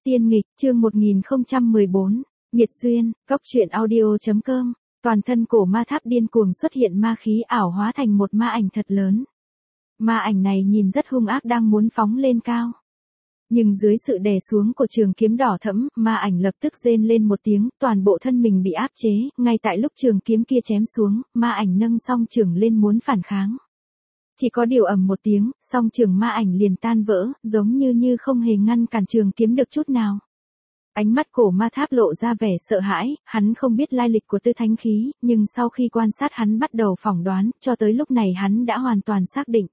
Tiên nghịch, chương 1014, Nhiệt duyên, cốc truyện audio.com, toàn thân cổ ma tháp điên cuồng xuất hiện ma khí ảo hóa thành một ma ảnh thật lớn. Ma ảnh này nhìn rất hung ác đang muốn phóng lên cao. Nhưng dưới sự đè xuống của trường kiếm đỏ thẫm, ma ảnh lập tức rên lên một tiếng, toàn bộ thân mình bị áp chế, ngay tại lúc trường kiếm kia chém xuống, ma ảnh nâng song trường lên muốn phản kháng. Chỉ có điều ầm một tiếng, song trường ma ảnh liền tan vỡ, giống như không hề ngăn cản trường kiếm được chút nào. Ánh mắt cổ ma tháp lộ ra vẻ sợ hãi, hắn không biết lai lịch của tư thánh khí, nhưng sau khi quan sát hắn bắt đầu phỏng đoán, cho tới lúc này hắn đã hoàn toàn xác định.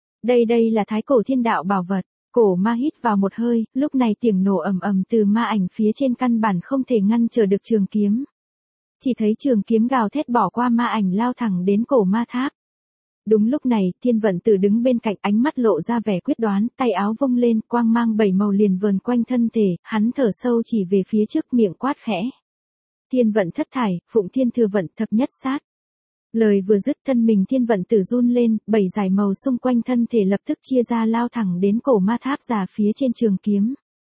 Đây là thái cổ thiên đạo bảo vật. Cổ ma hít vào một hơi, lúc này tiếng nổ ầm ầm từ ma ảnh phía trên căn bản không thể ngăn trở được trường kiếm. Chỉ thấy trường kiếm gào thét bỏ qua ma ảnh lao thẳng đến cổ ma tháp. Đúng lúc này, Thiên Vận Tử đứng bên cạnh, ánh mắt lộ ra vẻ quyết đoán, tay áo vung lên, quang mang bảy màu liền vờn quanh thân thể, hắn thở sâu chỉ về phía trước, miệng quát khẽ. Thiên vận thất thải, phụng thiên thừa vận, thập nhất sát. Lời vừa dứt, thân mình Thiên Vận Tử run lên, bảy dải màu xung quanh thân thể lập tức chia ra lao thẳng đến cổ ma tháp già phía trên trường kiếm.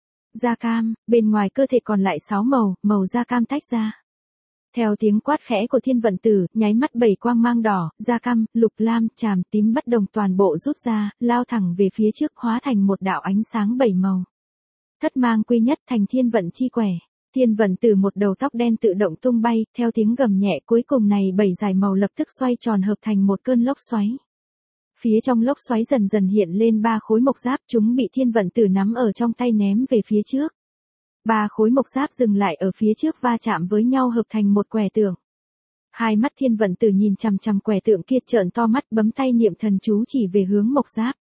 Da cam, bên ngoài cơ thể còn lại 6 màu, màu da cam tách ra. Theo tiếng quát khẽ của Thiên Vận Tử, nháy mắt bảy quang mang đỏ, da cam, lục lam, tràm, tím bất đồng toàn bộ rút ra, lao thẳng về phía trước, hóa thành một đạo ánh sáng bảy màu. Thất mang quy nhất, thành thiên vận chi quẻ. Thiên Vận Tử một đầu tóc đen tự động tung bay, theo tiếng gầm nhẹ cuối cùng này bảy dải màu lập tức xoay tròn hợp thành một cơn lốc xoáy. Phía trong lốc xoáy dần dần hiện lên 3 khối mộc giáp, chúng bị Thiên Vận Tử nắm ở trong tay ném về phía trước. 3 khối mộc giáp dừng lại ở phía trước va chạm với nhau hợp thành một quẻ tượng. Hai mắt Thiên Vận Tử nhìn chằm chằm quẻ tượng kia, trợn to mắt, bấm tay niệm thần chú chỉ về hướng mộc giáp.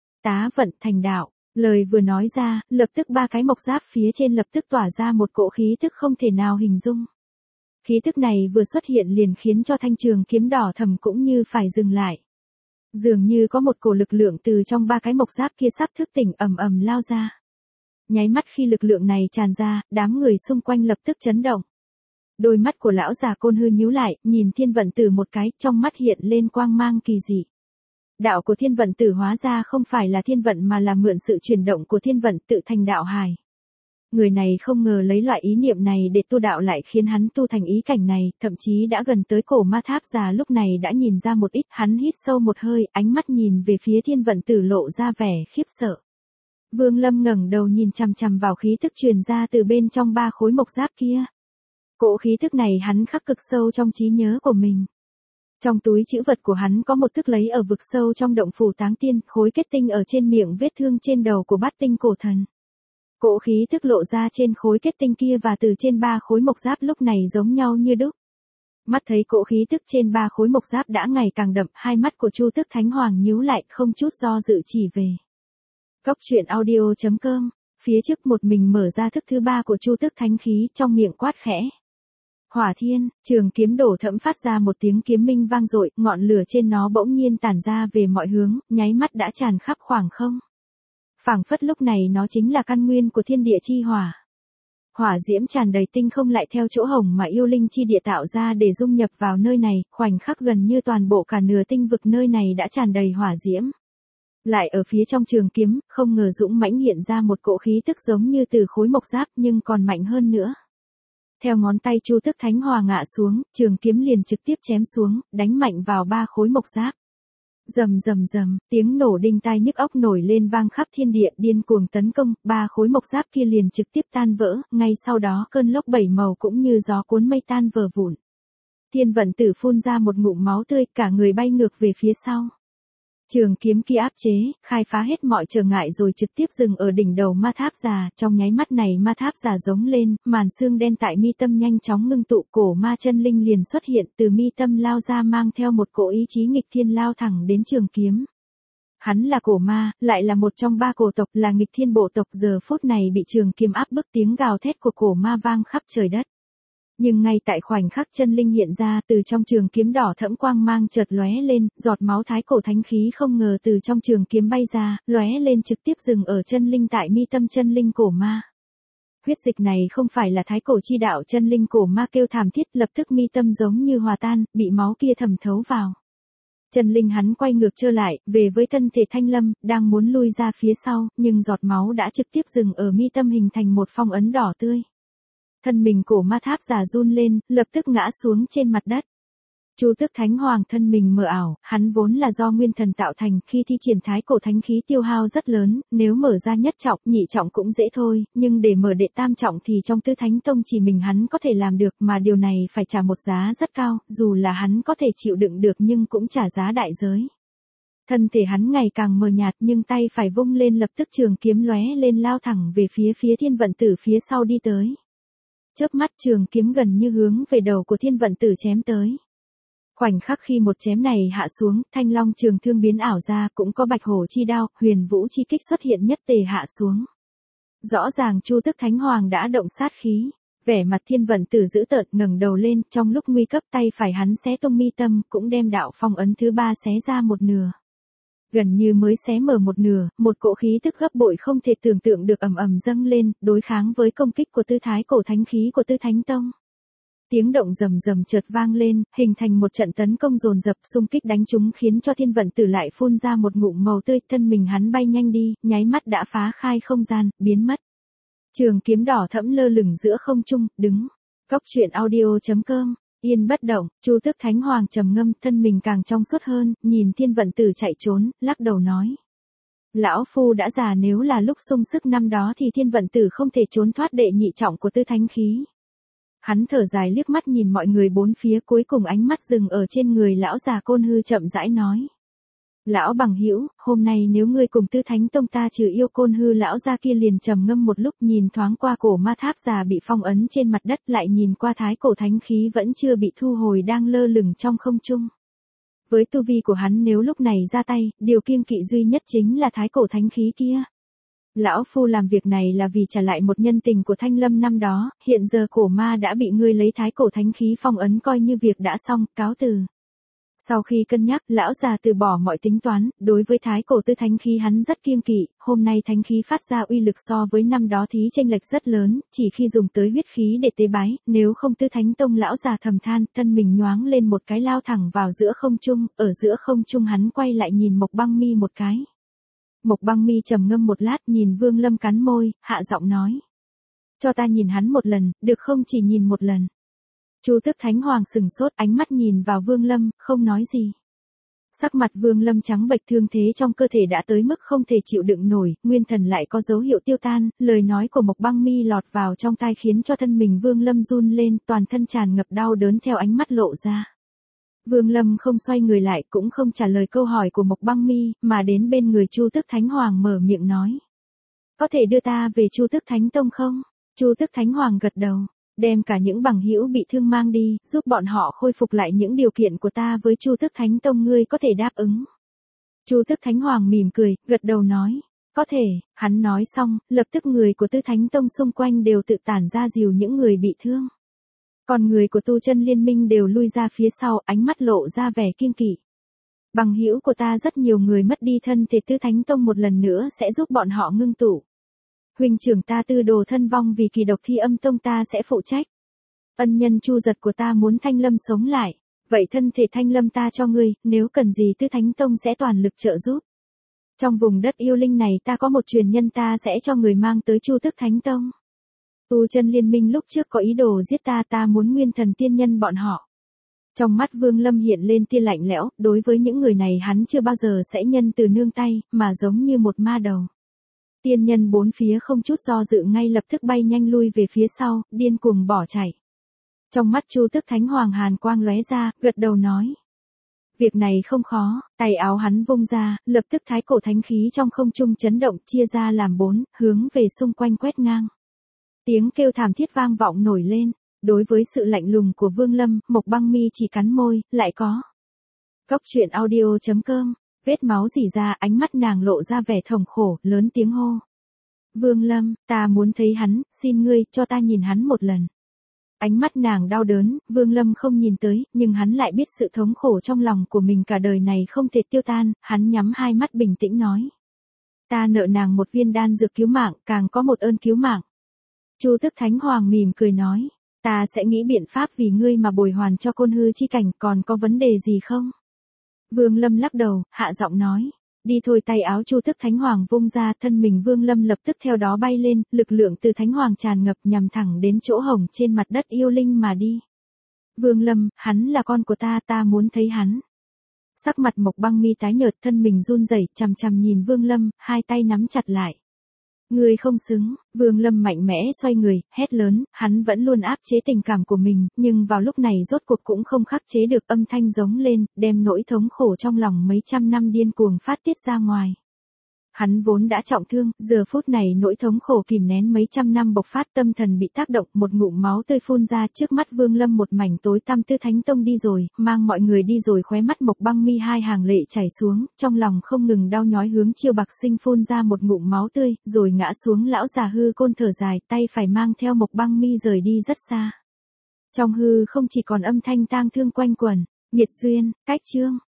Tá vận thành đạo. Lời vừa nói ra, lập tức 3 cái mộc giáp phía trên lập tức tỏa ra một cỗ khí tức không thể nào hình dung. Khí tức này vừa xuất hiện liền khiến cho thanh trường kiếm đỏ thẫm cũng như phải dừng lại. Dường như có một cổ lực lượng từ trong 3 cái mộc giáp kia sắp thức tỉnh ầm ầm lao ra. Nháy mắt khi lực lượng này tràn ra, đám người xung quanh lập tức chấn động. Đôi mắt của lão già Côn Hư nhíu lại, nhìn Thiên Vận Tử một cái, trong mắt hiện lên quang mang kỳ dị. Đạo của Thiên Vận Tử hóa ra không phải là thiên vận mà là mượn sự chuyển động của thiên vận tự thành đạo hài. Người này không ngờ lấy loại ý niệm này để tu đạo lại khiến hắn tu thành ý cảnh này, thậm chí đã gần tới cổ ma tháp già lúc này đã nhìn ra một ít, hắn hít sâu một hơi, ánh mắt nhìn về phía Thiên Vận Tử lộ ra vẻ khiếp sợ. Vương Lâm ngẩng đầu nhìn chằm chằm vào khí tức truyền ra từ bên trong 3 khối mộc giáp kia. Cỗ khí tức này hắn khắc cực sâu trong trí nhớ của mình. Trong túi trữ vật của hắn có một thức lấy ở vực sâu trong động phủ táng tiên, khối kết tinh ở trên miệng vết thương trên đầu của bát tinh cổ thần. Cỗ khí thức lộ ra trên khối kết tinh kia và từ trên 3 khối mộc giáp lúc này giống nhau như đúc. Mắt thấy cỗ khí thức trên 3 khối mộc giáp đã ngày càng đậm, hai mắt của Chu Tức Thánh Hoàng nhíu lại, không chút do dự chỉ về. Cốc truyện audio.com, phía trước một mình mở ra thức thứ 3 của Chu Tức Thánh khí, trong miệng quát khẽ. Hỏa thiên, trường kiếm đổ thẫm phát ra một tiếng kiếm minh vang dội, ngọn lửa trên nó bỗng nhiên tản ra về mọi hướng, nháy mắt đã tràn khắp khoảng không. Phảng phất lúc này nó chính là căn nguyên của thiên địa chi hỏa. Hỏa diễm tràn đầy tinh không lại theo chỗ hồng mà yêu linh chi địa tạo ra để dung nhập vào nơi này, khoảnh khắc gần như toàn bộ cả nửa tinh vực nơi này đã tràn đầy hỏa diễm. Lại ở phía trong trường kiếm, không ngờ dũng mãnh hiện ra một cỗ khí tức giống như từ khối mộc giáp nhưng còn mạnh hơn nữa. Theo ngón tay Chu Tức Thánh Hòa ngạ xuống, trường kiếm liền trực tiếp chém xuống, đánh mạnh vào 3 khối mộc giáp. Rầm rầm rầm, tiếng nổ đinh tai nhức óc nổi lên vang khắp thiên địa, điên cuồng tấn công, 3 khối mộc giáp kia liền trực tiếp tan vỡ, ngay sau đó cơn lốc 7 màu cũng như gió cuốn mây tan vỡ vụn. Thiên Vận Tử phun ra một ngụm máu tươi, cả người bay ngược về phía sau. Trường kiếm kia áp chế, khai phá hết mọi trở ngại rồi trực tiếp dừng ở đỉnh đầu ma tháp già, trong nháy mắt này ma tháp già giống lên, màn xương đen tại mi tâm nhanh chóng ngưng tụ, cổ ma chân linh liền xuất hiện từ mi tâm lao ra mang theo một cỗ ý chí nghịch thiên lao thẳng đến trường kiếm. Hắn là cổ ma, lại là một trong 3 cổ tộc, là nghịch thiên bộ tộc, giờ phút này bị trường kiếm áp bức, tiếng gào thét của cổ ma vang khắp trời đất. Nhưng ngay tại khoảnh khắc chân linh hiện ra, từ trong trường kiếm đỏ thẫm quang mang chợt lóe lên, giọt máu thái cổ thánh khí không ngờ từ trong trường kiếm bay ra, lóe lên trực tiếp dừng ở chân linh tại mi tâm chân linh cổ ma. Huyết dịch này không phải là thái cổ chi đạo, chân linh cổ ma kêu thảm thiết, lập tức mi tâm giống như hòa tan, bị máu kia thẩm thấu vào. Chân linh hắn quay ngược trở lại, về với thân thể Thanh Lâm, đang muốn lui ra phía sau, nhưng giọt máu đã trực tiếp dừng ở mi tâm hình thành một phong ấn đỏ tươi. Thân mình cổ ma tháp giả run lên, lập tức ngã xuống trên mặt đất. Chu Tước Thánh Hoàng thân mình mờ ảo, hắn vốn là do nguyên thần tạo thành, khi thi triển thái cổ thánh khí tiêu hao rất lớn, nếu mở ra nhất trọng, nhị trọng cũng dễ thôi, nhưng để mở đệ tam trọng thì trong Tứ Thánh Tông chỉ mình hắn có thể làm được, mà điều này phải trả một giá rất cao, dù là hắn có thể chịu đựng được nhưng cũng trả giá đại giới. Thân thể hắn ngày càng mờ nhạt nhưng tay phải vung lên lập tức trường kiếm lóe lên lao thẳng về phía Thiên Vận Tử phía sau đi tới. Chớp mắt trường kiếm gần như hướng về đầu của Thiên Vận Tử chém tới. Khoảnh khắc khi một chém này hạ xuống, thanh long trường thương biến ảo ra, cũng có bạch hổ chi đao, huyền vũ chi kích xuất hiện nhất tề hạ xuống. Rõ ràng Chu Tước Thánh Hoàng đã động sát khí, vẻ mặt Thiên Vận Tử dữ tợn ngẩng đầu lên, trong lúc nguy cấp tay phải hắn xé tung mi tâm, cũng đem đạo phong ấn thứ 3 xé ra một nửa. Gần như mới xé mở một nửa, một cỗ khí tức gấp bội không thể tưởng tượng được ầm ầm dâng lên, đối kháng với công kích của Tư Thái cổ thánh khí của Tư Thánh Tông. Tiếng động rầm rầm chợt vang lên, hình thành một trận tấn công dồn dập xung kích đánh trúng khiến cho Thiên Vận Tử lại phun ra một ngụm màu tươi, thân mình hắn bay nhanh đi, nháy mắt đã phá khai không gian, biến mất. Trường kiếm đỏ thẫm lơ lửng giữa không trung, đứng. Cóc truyện audio.com, yên bất động, Chu Tước Thánh Hoàng trầm ngâm, thân mình càng trong suốt hơn, nhìn Thiên Vận Tử chạy trốn, lắc đầu nói. Lão Phu đã già, nếu là lúc sung sức năm đó thì Thiên Vận Tử không thể trốn thoát đệ nhị trọng của Tư Thánh khí. Hắn thở dài liếc mắt nhìn mọi người bốn phía, cuối cùng ánh mắt dừng ở trên người lão già Côn Hư chậm rãi nói. Lão bằng hữu, hôm nay nếu ngươi cùng Tư Thánh Tông ta trừ yêu Côn Hư lão gia kia liền trầm ngâm một lúc, nhìn thoáng qua cổ ma tháp già bị phong ấn trên mặt đất, lại nhìn qua thái cổ thánh khí vẫn chưa bị thu hồi đang lơ lửng trong không trung. Với tu vi của hắn nếu lúc này ra tay, điều kiêng kỵ duy nhất chính là thái cổ thánh khí kia. Lão Phu làm việc này là vì trả lại một nhân tình của Thanh Lâm năm đó, hiện giờ cổ ma đã bị ngươi lấy thái cổ thánh khí phong ấn, coi như việc đã xong, cáo từ. Sau khi cân nhắc, lão già từ bỏ mọi tính toán, đối với thái cổ Tư thánh khí hắn rất kiêng kỵ, hôm nay thánh khí phát ra uy lực so với năm đó thí chênh lệch rất lớn, chỉ khi dùng tới huyết khí để tế bái, nếu không Tư Thánh Tông lão già thầm than, thân mình nhoáng lên một cái lao thẳng vào giữa không trung, ở giữa không trung hắn quay lại nhìn Mộc Băng Mi một cái. Mộc Băng Mi trầm ngâm một lát, nhìn Vương Lâm cắn môi, hạ giọng nói. Cho ta nhìn hắn một lần, được không, chỉ nhìn một lần. Chu Tước Thánh Hoàng sừng sốt, ánh mắt nhìn vào Vương Lâm, không nói gì. Sắc mặt Vương Lâm trắng bệch, thương thế trong cơ thể đã tới mức không thể chịu đựng nổi, nguyên thần lại có dấu hiệu tiêu tan, lời nói của Mộc Băng Mi lọt vào trong tai khiến cho thân mình Vương Lâm run lên, toàn thân tràn ngập đau đớn theo ánh mắt lộ ra. Vương Lâm không xoay người lại, cũng không trả lời câu hỏi của Mộc Băng Mi, mà đến bên người Chu Tước Thánh Hoàng mở miệng nói. Có thể đưa ta về Chu Tước Thánh Tông không? Chu Tước Thánh Hoàng gật đầu. Đem cả những bằng hữu bị thương mang đi, giúp bọn họ khôi phục lại những điều kiện của ta với Chu Tước Thánh Tông, ngươi có thể đáp ứng. Chu Tước Thánh Hoàng mỉm cười, gật đầu nói. Có thể, hắn nói xong, lập tức người của Tư Thánh Tông xung quanh đều tự tản ra dìu những người bị thương. Còn người của tu chân liên minh đều lui ra phía sau, ánh mắt lộ ra vẻ kiêng kỵ. Bằng hữu của ta rất nhiều người mất đi, thân thể Tư Thánh Tông một lần nữa sẽ giúp bọn họ ngưng tụ. Huynh trưởng ta Tư Đồ thân vong vì kỳ độc, Thi Âm Tông ta sẽ phụ trách. Ân nhân Chu Giật của ta muốn Thanh Lâm sống lại, vậy thân thể Thanh Lâm ta cho ngươi, nếu cần gì Tư Thánh Tông sẽ toàn lực trợ giúp. Trong vùng đất yêu linh này ta có một truyền nhân, ta sẽ cho người mang tới Chu Tước Thánh Tông. Tu chân liên minh lúc trước có ý đồ giết ta, ta muốn nguyên thần tiên nhân bọn họ. Trong mắt Vương Lâm hiện lên tia lạnh lẽo, đối với những người này hắn chưa bao giờ sẽ nhân từ nương tay, mà giống như một ma đầu. Tiên nhân bốn phía không chút do dự ngay lập tức bay nhanh lui về phía sau, điên cuồng bỏ chạy. Trong mắt Chu Tước Thánh Hoàng hàn quang lóe ra, gật đầu nói. Việc này không khó, tay áo hắn vung ra, lập tức thái cổ thánh khí trong không trung chấn động, chia ra làm 4, hướng về xung quanh quét ngang. Tiếng kêu thảm thiết vang vọng nổi lên, đối với sự lạnh lùng của Vương Lâm, Mộc Băng Mi chỉ cắn môi, lại có. Cóc truyện audio.com, vết máu rỉ ra, ánh mắt nàng lộ ra vẻ thống khổ, lớn tiếng hô. Vương Lâm, ta muốn thấy hắn, xin ngươi, cho ta nhìn hắn một lần. Ánh mắt nàng đau đớn, Vương Lâm không nhìn tới, nhưng hắn lại biết sự thống khổ trong lòng của mình cả đời này không thể tiêu tan, hắn nhắm hai mắt bình tĩnh nói. Ta nợ nàng một viên đan dược cứu mạng, càng có một ơn cứu mạng. Chu Tước Thánh Hoàng mỉm cười nói, ta sẽ nghĩ biện pháp vì ngươi mà bồi hoàn cho Côn Hư chi cảnh, còn có vấn đề gì không? Vương Lâm lắc đầu, hạ giọng nói. Đi thôi, tay áo Chu Tức Thánh Hoàng vung ra, thân mình Vương Lâm lập tức theo đó bay lên, lực lượng từ Thánh Hoàng tràn ngập nhằm thẳng đến chỗ hồng trên mặt đất yêu linh mà đi. Vương Lâm, hắn là con của ta muốn thấy hắn. Sắc mặt Mộc Băng Mi tái nhợt, thân mình run rẩy, chằm chằm nhìn Vương Lâm, hai tay nắm chặt lại. Ngươi không xứng. Vương Lâm mạnh mẽ xoay người, hét lớn, hắn vẫn luôn áp chế tình cảm của mình, nhưng vào lúc này rốt cuộc cũng không khắc chế được, âm thanh giống lên, đem nỗi thống khổ trong lòng mấy trăm năm điên cuồng phát tiết ra ngoài. Hắn vốn đã trọng thương, giờ phút này nỗi thống khổ kìm nén mấy trăm năm bộc phát, tâm thần bị tác động, một ngụm máu tươi phun ra, trước mắt Vương Lâm một mảnh tối tăm. Tư Thánh Tông đi rồi, mang mọi người đi rồi. Khóe mắt Mộc Băng Mi hai hàng lệ chảy xuống, trong lòng không ngừng đau nhói, hướng Chiêu Bạc Sinh phun ra một ngụm máu tươi, rồi ngã xuống. Lão già hư côn thở dài, tay phải mang theo Mộc Băng Mi rời đi rất xa. Trong hư không chỉ còn âm thanh tang thương quanh quẩn. Nhiệt Xuyên, cách chương